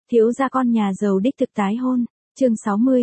Thiếu gia con nhà giàu đích thực tái hôn. Chương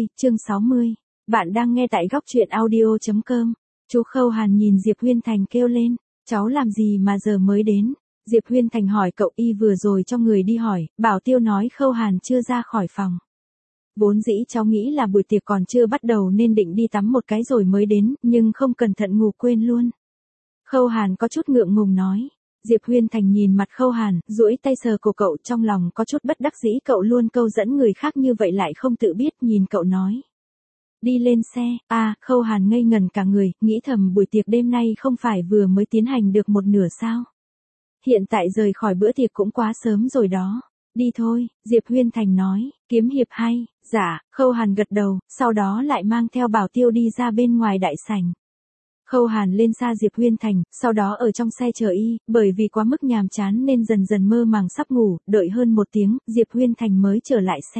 60. Bạn đang nghe tại góc truyện audio.com. Chú Khâu Hàn nhìn Diệp Huyên Thành kêu lên, cháu làm gì mà giờ mới đến? Diệp Huyên Thành hỏi cậu y vừa rồi cho người đi hỏi, bảo Tiêu nói Khâu Hàn chưa ra khỏi phòng. Vốn dĩ cháu nghĩ là buổi tiệc còn chưa bắt đầu nên định đi tắm một cái rồi mới đến, nhưng không cẩn thận ngủ quên luôn. Khâu Hàn có chút ngượng ngùng nói. Diệp Huyên Thành nhìn mặt Khâu Hàn, duỗi tay sờ cổ cậu, trong lòng có chút bất đắc dĩ, cậu luôn câu dẫn người khác như vậy lại không tự biết, nhìn cậu nói. Đi lên xe. Khâu Hàn ngây ngẩn cả người, nghĩ thầm buổi tiệc đêm nay không phải vừa mới tiến hành được một nửa sao? Hiện tại rời khỏi bữa tiệc cũng quá sớm rồi đó. Đi thôi, Diệp Huyên Thành nói, kiếm hiệp hay. Dạ, Khâu Hàn gật đầu, sau đó lại mang theo Bảo Tiêu đi ra bên ngoài đại sảnh. Khâu Hàn lên xa Diệp Huyên Thành, sau đó ở trong xe chờ y, bởi vì quá mức nhàm chán nên dần dần mơ màng sắp ngủ, đợi hơn một tiếng, Diệp Huyên Thành mới trở lại xe.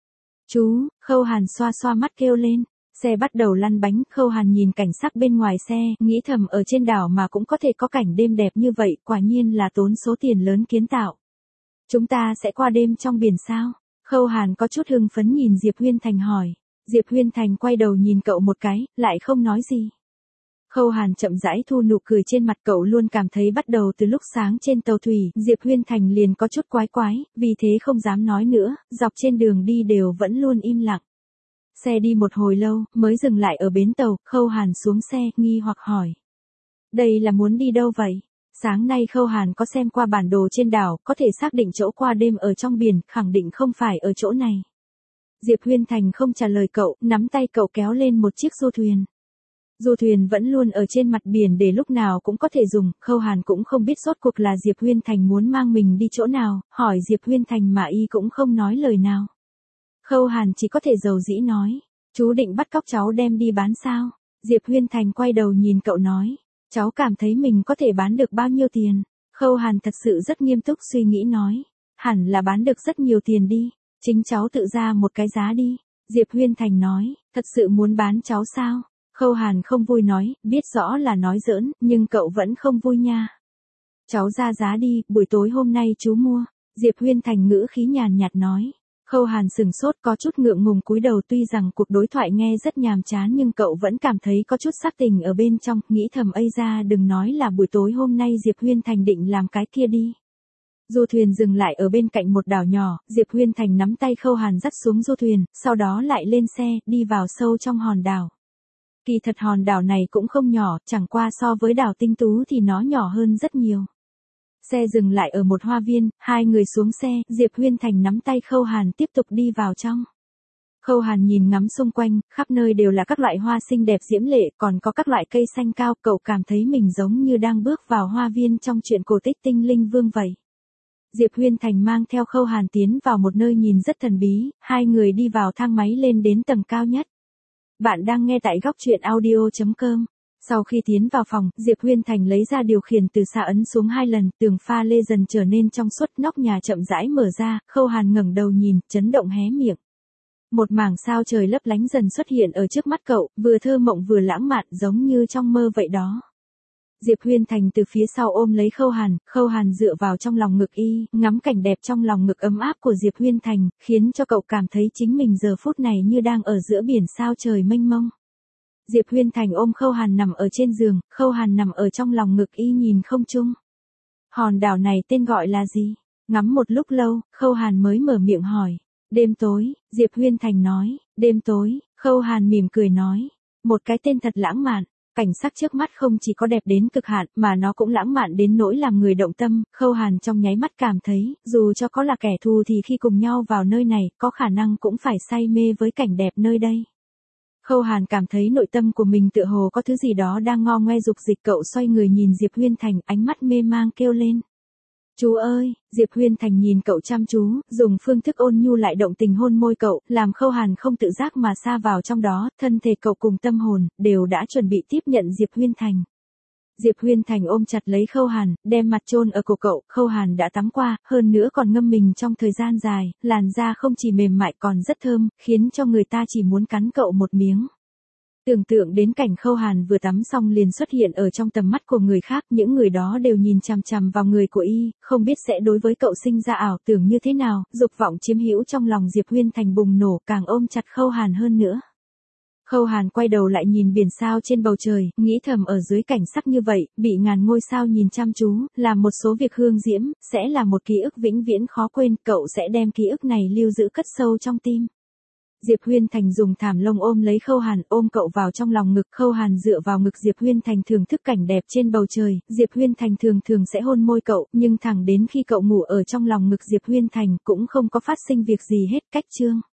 Chú, Khâu Hàn xoa xoa mắt kêu lên. Xe bắt đầu lăn bánh, Khâu Hàn nhìn cảnh sắc bên ngoài xe, nghĩ thầm ở trên đảo mà cũng có thể có cảnh đêm đẹp như vậy, quả nhiên là tốn số tiền lớn kiến tạo. Chúng ta sẽ qua đêm trong biển sao? Khâu Hàn có chút hưng phấn nhìn Diệp Huyên Thành hỏi. Diệp Huyên Thành quay đầu nhìn cậu một cái, lại không nói gì. Khâu Hàn chậm rãi thu nụ cười trên mặt, cậu luôn cảm thấy bắt đầu từ lúc sáng trên tàu thủy, Diệp Huyên Thành liền có chút quái quái, vì thế không dám nói nữa, dọc trên đường đi đều vẫn luôn im lặng. Xe đi một hồi lâu, mới dừng lại ở bến tàu, Khâu Hàn xuống xe, nghi hoặc hỏi. Đây là muốn đi đâu vậy? Sáng nay Khâu Hàn có xem qua bản đồ trên đảo, có thể xác định chỗ qua đêm ở trong biển, khẳng định không phải ở chỗ này. Diệp Huyên Thành không trả lời cậu, nắm tay cậu kéo lên một chiếc du thuyền. Du thuyền vẫn luôn ở trên mặt biển để lúc nào cũng có thể dùng, Khâu Hàn cũng không biết rốt cuộc là Diệp Huyên Thành muốn mang mình đi chỗ nào, hỏi Diệp Huyên Thành mà y cũng không nói lời nào. Khâu Hàn chỉ có thể dầu dĩ nói, chú định bắt cóc cháu đem đi bán sao? Diệp Huyên Thành quay đầu nhìn cậu nói, cháu cảm thấy mình có thể bán được bao nhiêu tiền? Khâu Hàn thật sự rất nghiêm túc suy nghĩ nói, hẳn là bán được rất nhiều tiền đi, chính cháu tự ra một cái giá đi. Diệp Huyên Thành nói, thật sự muốn bán cháu sao? Khâu Hàn không vui nói, biết rõ là nói giỡn, nhưng cậu vẫn không vui nha. Cháu ra giá đi, buổi tối hôm nay chú mua. Diệp Huyên Thành ngữ khí nhàn nhạt nói. Khâu Hàn sừng sốt, có chút ngượng ngùng cúi đầu, tuy rằng cuộc đối thoại nghe rất nhàm chán nhưng cậu vẫn cảm thấy có chút sắc tình ở bên trong, nghĩ thầm ây ra đừng nói là buổi tối hôm nay Diệp Huyên Thành định làm cái kia đi. Du thuyền dừng lại ở bên cạnh một đảo nhỏ, Diệp Huyên Thành nắm tay Khâu Hàn dắt xuống du thuyền, sau đó lại lên xe, đi vào sâu trong hòn đảo. Kỳ thật hòn đảo này cũng không nhỏ, chẳng qua so với đảo Tinh Tú thì nó nhỏ hơn rất nhiều. Xe dừng lại ở một hoa viên, hai người xuống xe, Diệp Huyên Thành nắm tay Khâu Hàn tiếp tục đi vào trong. Khâu Hàn nhìn ngắm xung quanh, khắp nơi đều là các loại hoa xinh đẹp diễm lệ, còn có các loại cây xanh cao, cậu cảm thấy mình giống như đang bước vào hoa viên trong truyện cổ tích Tinh Linh Vương vậy. Diệp Huyên Thành mang theo Khâu Hàn tiến vào một nơi nhìn rất thần bí, hai người đi vào thang máy lên đến tầng cao nhất. Bạn đang nghe tại góc truyện audio.com. Sau khi tiến vào phòng, Diệp Huyên Thành lấy ra điều khiển từ xa ấn xuống 2 lần, tường pha lê dần trở nên trong suốt, nóc nhà chậm rãi mở ra, Khâu Hàn ngẩng đầu nhìn, chấn động hé miệng. Một mảng sao trời lấp lánh dần xuất hiện ở trước mắt cậu, vừa thơ mộng vừa lãng mạn, giống như trong mơ vậy đó. Diệp Huyên Thành từ phía sau ôm lấy Khâu Hàn dựa vào trong lòng ngực y, ngắm cảnh đẹp trong lòng ngực ấm áp của Diệp Huyên Thành, khiến cho cậu cảm thấy chính mình giờ phút này như đang ở giữa biển sao trời mênh mông. Diệp Huyên Thành ôm Khâu Hàn nằm ở trên giường, Khâu Hàn nằm ở trong lòng ngực y nhìn không trung. Hòn đảo này tên gọi là gì? Ngắm một lúc lâu, Khâu Hàn mới mở miệng hỏi. Đêm tối, Diệp Huyên Thành nói. Đêm tối, Khâu Hàn mỉm cười nói. Một cái tên thật lãng mạn. Cảnh sắc trước mắt không chỉ có đẹp đến cực hạn, mà nó cũng lãng mạn đến nỗi làm người động tâm. Khâu Hàn trong nháy mắt cảm thấy, dù cho có là kẻ thù thì khi cùng nhau vào nơi này, có khả năng cũng phải say mê với cảnh đẹp nơi đây. Khâu Hàn cảm thấy nội tâm của mình tựa hồ có thứ gì đó đang ngo ngoe dục dịch, cậu xoay người nhìn Diệp Huyên Thành, ánh mắt mê mang kêu lên. Chú ơi, Diệp Huyên Thành nhìn cậu chăm chú, dùng phương thức ôn nhu lại động tình hôn môi cậu, làm Khâu Hàn không tự giác mà sa vào trong đó, thân thể cậu cùng tâm hồn, đều đã chuẩn bị tiếp nhận Diệp Huyên Thành. Diệp Huyên Thành ôm chặt lấy Khâu Hàn, đem mặt chôn ở cổ cậu, Khâu Hàn đã tắm qua, hơn nữa còn ngâm mình trong thời gian dài, làn da không chỉ mềm mại còn rất thơm, khiến cho người ta chỉ muốn cắn cậu một miếng. Tưởng tượng đến cảnh Khâu Hàn vừa tắm xong liền xuất hiện ở trong tầm mắt của người khác, những người đó đều nhìn chằm chằm vào người của y, không biết sẽ đối với cậu sinh ra ảo tưởng như thế nào, dục vọng chiếm hữu trong lòng Diệp Huyên Thành bùng nổ, càng ôm chặt Khâu Hàn hơn nữa. Khâu Hàn quay đầu lại nhìn biển sao trên bầu trời, nghĩ thầm ở dưới cảnh sắc như vậy, bị ngàn ngôi sao nhìn chăm chú, làm một số việc hương diễm, sẽ là một ký ức vĩnh viễn khó quên, cậu sẽ đem ký ức này lưu giữ cất sâu trong tim. Diệp Huyên Thành dùng thảm lông ôm lấy Khâu Hàn, ôm cậu vào trong lòng ngực, Khâu Hàn dựa vào ngực Diệp Huyên Thành thưởng thức cảnh đẹp trên bầu trời, Diệp Huyên Thành thường thường sẽ hôn môi cậu, nhưng thẳng đến khi cậu ngủ ở trong lòng ngực Diệp Huyên Thành cũng không có phát sinh việc gì hết, cách chương.